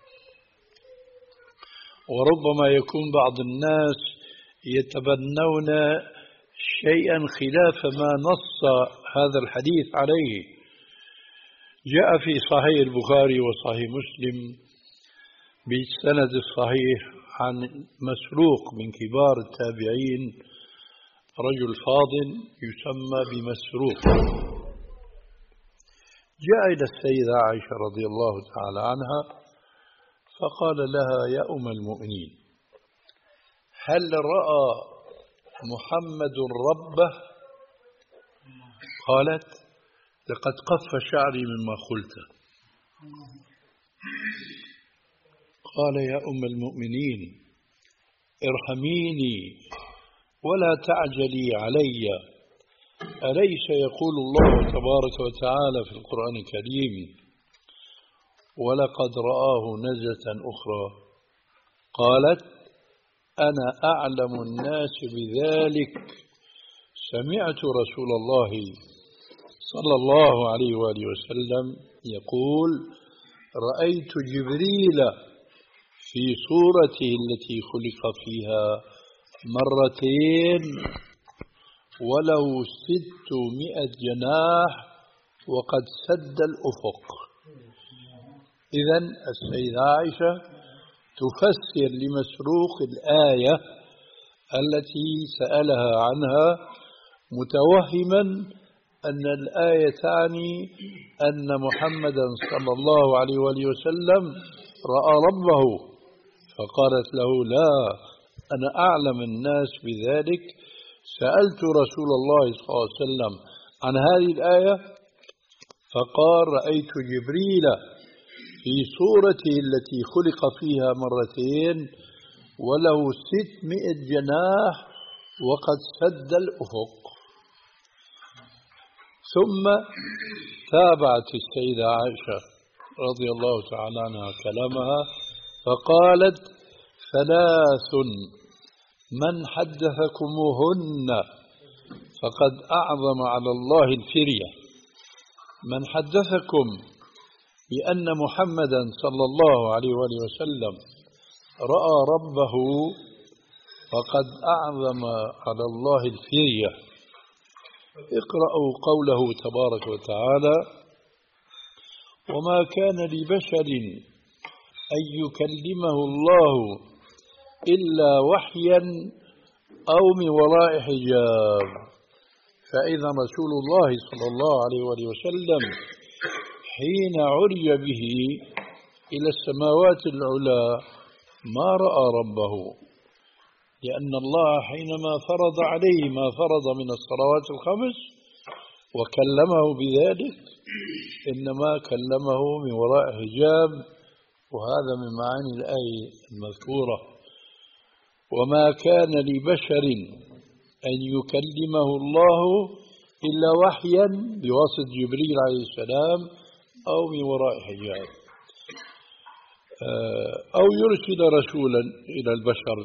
وربما يكون بعض الناس يتبنون شيئا خلاف ما نص هذا الحديث عليه. جاء في صحيح البخاري وصحيح مسلم بالسند الصحيح عن مسروق من كبار التابعين، رجل فاضل يسمى بمسروق، جاء إلى السيدة عائشة رضي الله تعالى عنها فقال لها يا أم المؤمنين هل رأى محمد ربه؟ قالت لقد قف شعري مما قلت. قال يا أم المؤمنين ارحميني ولا تعجلي علي، أليس يقول الله تبارك وتعالى في القرآن الكريم ولقد رآه نزلة أخرى؟ قالت أنا أعلم الناس بذلك، سمعت رسول الله صلى الله عليه وآله وسلم يقول رأيت جبريل في صورته التي خلق فيها مرتين وله ستمائة جناح وقد سد الأفق. إذن السيدة عائشة تفسر لمسروق الآية التي سألها عنها متوهما أن الآية تعني أن محمدا صلى الله عليه وآله وسلم رأى ربه، فقالت له لا أنا أعلم الناس بذلك، سألت رسول الله صلى الله عليه وسلم عن هذه الآية فقال رأيت جبريل في صورته التي خلق فيها مرتين وله ستمائة جناح وقد سد الأفق. ثم تابعت السيدة عائشة رضي الله تعالى عنها كلامها فقالت ثلاث من حدثكموهن فقد أعظم على الله الفرية. من حدثكم بأن محمدا صلى الله عليه وآله وسلم رأى ربه فقد أعظم على الله الفرية. اقرأوا قوله تبارك وتعالى وما كان لبشر أن يكلمه الله إلا وحيا أو من وراء حجاب. فإذا رسول الله صلى الله عليه وآله وسلم حين عرج به إلى السماوات العلى ما رأى ربه، لأن الله حينما فرض عليه ما فرض من الصلوات الخمس وكلمه بذلك إنما كلمه من وراء حجاب، وهذا من معاني الآية المذكورة. وما كان لبشر أن يكلمه الله إلا وحيا بواسطة جبريل عليه السلام أو من وراء حجاب أو يرسل رسولا إلى البشر.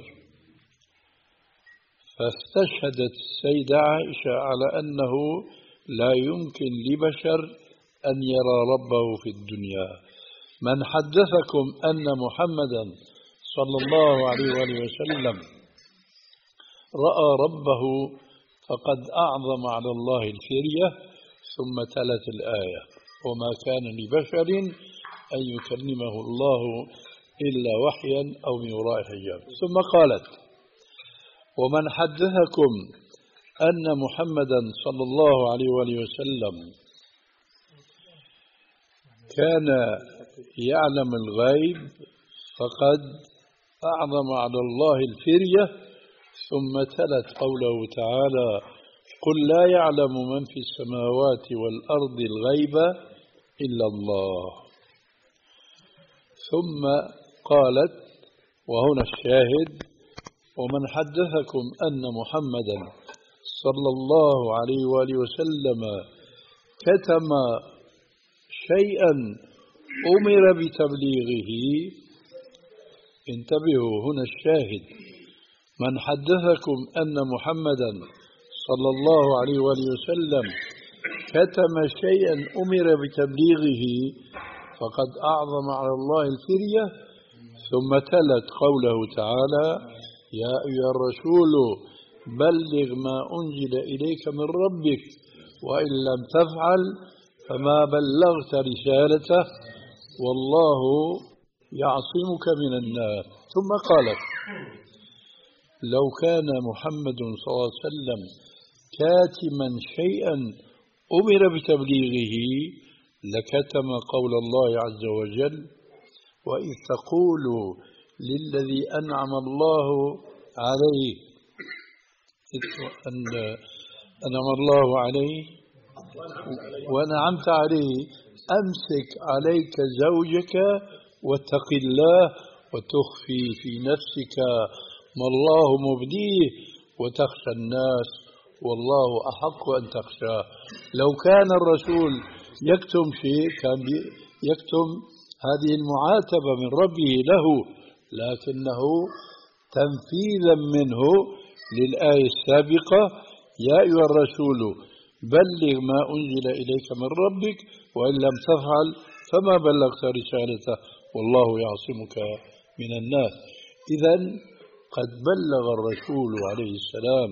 فاستشهدت السيدة عائشة على أنه لا يمكن لبشر أن يرى ربه في الدنيا. من حدثكم أن محمدا صلى الله عليه وآله وسلم رأى ربه فقد أعظم على الله الفرية. ثم تلت الآية وما كان لبشر أن يكلمه الله إلا وحيا أو من وراء حجاب. ثم قالت ومن حدثكم أن محمدا صلى الله عليه وآله وسلم كان يعلم الغيب فقد أعظم على الله الفرية. ثم تلت قوله تعالى قل لا يعلم من في السماوات والأرض الغيب إلا الله. ثم قالت وهنا الشاهد ومن حدثكم أن محمدا صلى الله عليه وآله وسلم كتم شيئا أمر بتبليغه. انتبهوا هنا الشاهد من حدثكم أن محمدا صلى الله عليه وآله وسلم كتم شيئا أمر بتبليغه فقد أعظم على الله الفرية. ثم تلت قوله تعالى يا أيها الرسول بلغ ما أنزل إليك من ربك وإن لم تفعل فما بلغت رسالته والله يعصمك من الناس. ثم قالت لو كان محمد صلى الله عليه وسلم كاتما شيئا أمر بتبليغه لكتم قول الله عز وجل: وإذ تقول للذي أنعم الله عليه أن أنعم الله عليه ونعمت عليه أمسك عليك زوجك واتق الله وتخفي في نفسك ما الله مبديه وتخشى الناس والله أحق أن تخشاه. لو كان الرسول يكتم شيء كان يكتم هذه المعاتبة من ربه له، لكنه تنفيذا منه للآية السابقة: يا أيها الرسول بلغ ما أنزل إليك من ربك وإن لم تفعل فما بلغت رسالته والله يعصمك من الناس. إذن قد بلغ الرسول عليه السلام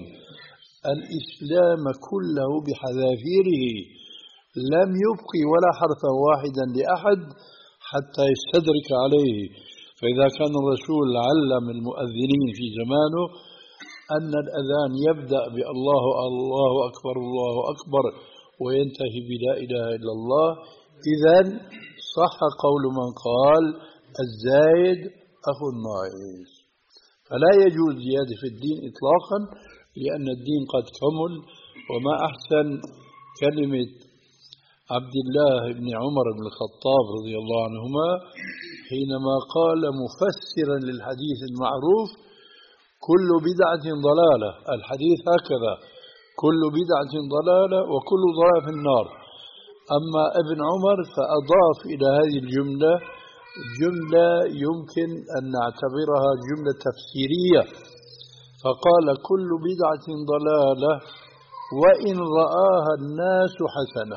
الإسلام كله بحذافيره، لم يبق ولا حرفا واحدا لأحد حتى يستدرك عليه. فإذا كان الرسول علم المؤذنين في زمانه أن الأذان يبدأ بالله الله أكبر الله أكبر وينتهي بلا إله إلا الله، إذن صح قول من قال: الزايد أخو الناقص. فلا يجوز زيادة في الدين إطلاقا، لأن الدين قد كمل. وما أحسن كلمة عبد الله بن عمر بن الخطاب رضي الله عنهما حينما قال مفسرا للحديث المعروف: كل بدعة ضلالة. الحديث هكذا: كل بدعة ضلالة وكل ضلالة في النار. أما ابن عمر فأضاف إلى هذه الجملة جملة يمكن أن نعتبرها جملة تفسيرية، فقال: كل بدعة ضلالة وإن رآها الناس حسنة،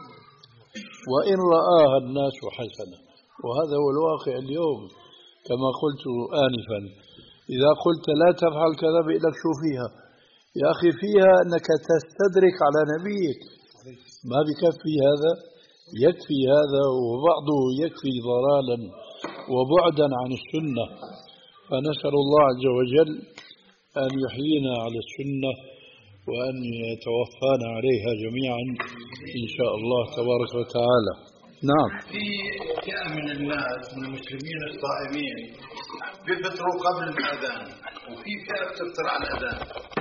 وإن رآها الناس حسنة. وهذا هو الواقع اليوم كما قلت آنفا. إذا قلت لا تفعل كذا بيقول لك شو فيها يا أخي؟ فيها أنك تستدرك على نبيك. ما بكفي هذا؟ يكفي هذا، وبعضه يكفي ضلالا وبعدا عن السنة. فنسأل الله عز وجل أن يحيينا على السنة وأن يتوفانا عليها جميعا إن شاء الله تبارك وتعالى. نعم. في فئة من الناس من المسلمين الصائمين بيفطروا قبل الأذان، وفي فئة بتفطر على الأذان،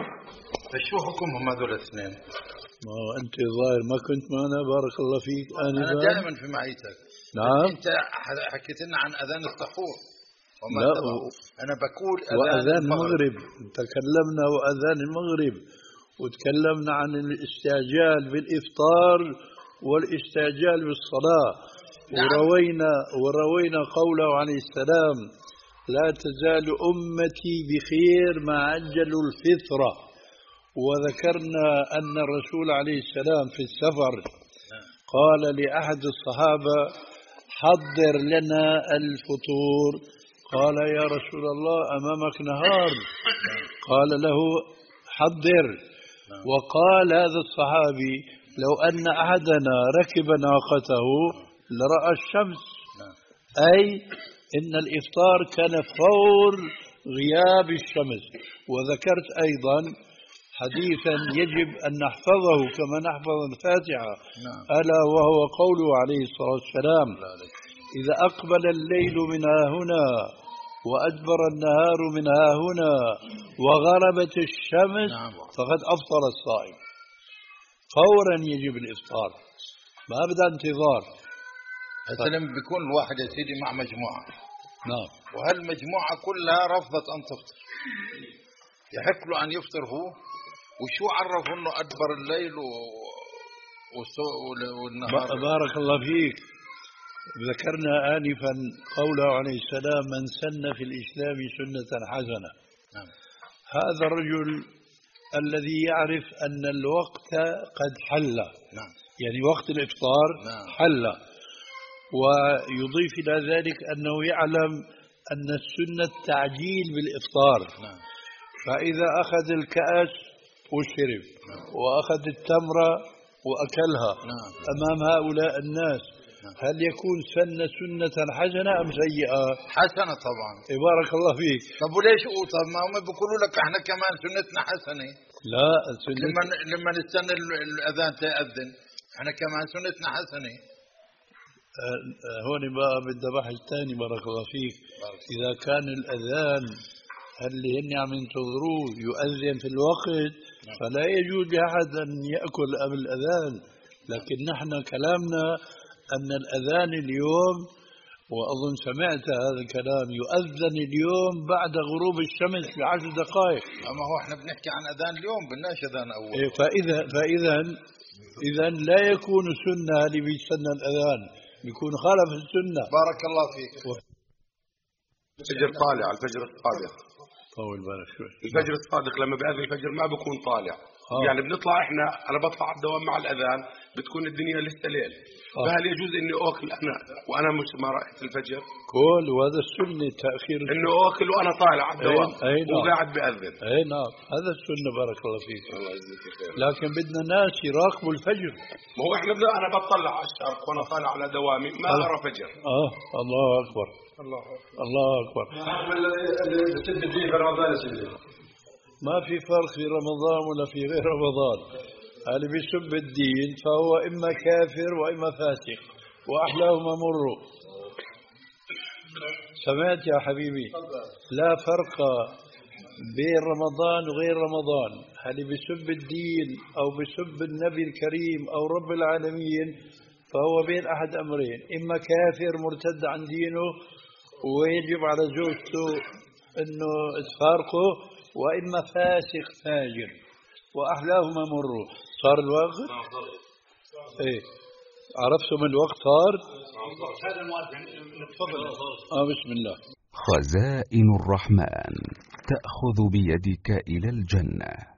فشو حكمهم هذول الاثنين؟ ما أنت ظاهر ما كنت معنا بارك الله فيك آنفا. أنا دائما في معيتك. نعم. أنت حكيت لنا عن أذان السحور وما لا تبع. أنا بقول أذان, وأذان المغرب. المغرب تكلمنا، وأذان المغرب، وتكلمنا عن الاستعجال بالإفطار والاستعجال بالصلاة. نعم. وروينا وروينا قوله عليه السلام: لا تزال أمتي بخير ما عجلوا الفطرة. وذكرنا أن الرسول عليه السلام في السفر قال لأحد الصحابة: حضر لنا الفطور. قال: يا رسول الله أمامك نهار. قال له: حضر. وقال هذا الصحابي: لو أن أحدنا ركب ناقته لرأى الشمس، أي إن الإفطار كان فور غياب الشمس. وذكرت أيضا حديثا يجب أن نحفظه كما نحفظ الفاتحة، ألا وهو قوله عليه الصلاة والسلام: إذا أقبل الليل من هنا وأدبر النهار من هنا وغربت الشمس فقد أفطر الصائم. فورا يجب الإفطار، ما بدأ انتظار. مثلا بيكون الواحد يا سيدي مع مجموعة، نعم، وهالمجموعة كلها رفضت أن تفطر، يحق له أن يفطر هو؟ وشو عرف أنه أدبر الليل و... والنهار؟ بارك الله فيك. ذكرنا آنفا قوله عليه السلام: من سن في الإسلام سنة حسنة. نعم. هذا الرجل الذي يعرف أن الوقت قد حل، نعم، يعني وقت الإفطار نعم. حل، ويضيف إلى ذلك أنه يعلم أن السنة التعجيل بالإفطار. نعم. فإذا أخذ الكأس وشرب، نعم، وأخذ التمرة وأكلها، نعم، أمام هؤلاء الناس، نعم، هل يكون سن سنة حسنة أم سيئة؟ حسنة طبعا. بارك الله فيك. طب وليش؟ طب ما هم بيقولوا لك احنا كمان سنتنا حسنة. لا سنة... لما لما نستنى الأذان تأذن احنا كمان سنتنا حسنة. هون بقى بدي بحث ثاني بارك الله فيك. إذا كان الأذان اللي هن عم ينتظروه يؤذن في الوقت فلا يجوز لأحد أن يأكل قبل الأذان، لكن نحن كلامنا أن الأذان اليوم، وأظن سمعت هذا الكلام، يؤذن اليوم بعد غروب الشمس بعشر دقائق. أما هو احنا بنحكي عن أذان اليوم بدناش أذان أول. فإذا فإذا إذا لا يكون سنة اللي بيستنى الأذان، بيكون خالف السنة. بارك الله فيك. و... الفجر طالع، الفجر الصادق. طول بالك شوي. الفجر الصادق لما بأذن الفجر ما بيكون طالع. آه. يعني بنطلع احنا، أنا بطلع على الدوام مع الأذان بتكون الدنيا لسه ليل. آه. فهل يجوز إني أكل أنا وأنا مش ما رأيت الفجر؟ كل وهذا السنة تأخير. إنه أكل وأنا طالع على الدوام وقاعد بأذن. أي نعم، هذا السنة بارك الله فيك. لكن بدنا ناس يراقبوا الفجر. ما هو احنا بدنا، أنا بطلع على الشرق وأنا طالع على دوامي ما أرى فجر. آه الله أكبر. الله أكبر. الله أكبر. اللي بتسب الدين في رمضان يسب. ما في فرق في رمضان ولا في غير رمضان. اللي بيسب الدين فهو إما كافر وإما فاسق، وأحلاهما مروا. سمعت يا حبيبي؟ لا فرق بين رمضان وغير رمضان. اللي بيسب الدين أو بيسب النبي الكريم أو رب العالمين فهو بين أحد أمرين: إما كافر مرتد عن دينه ويجب على زوجته إنه تفارقه، وإما فاسق فاجر، وأحلاهما مروا. صار الوقت؟ إيه عرفتم الوقت صار؟ هذا المؤذن تفضل. آه بسم الله. خزائن الرحمن تأخذ بيدك إلى الجنة.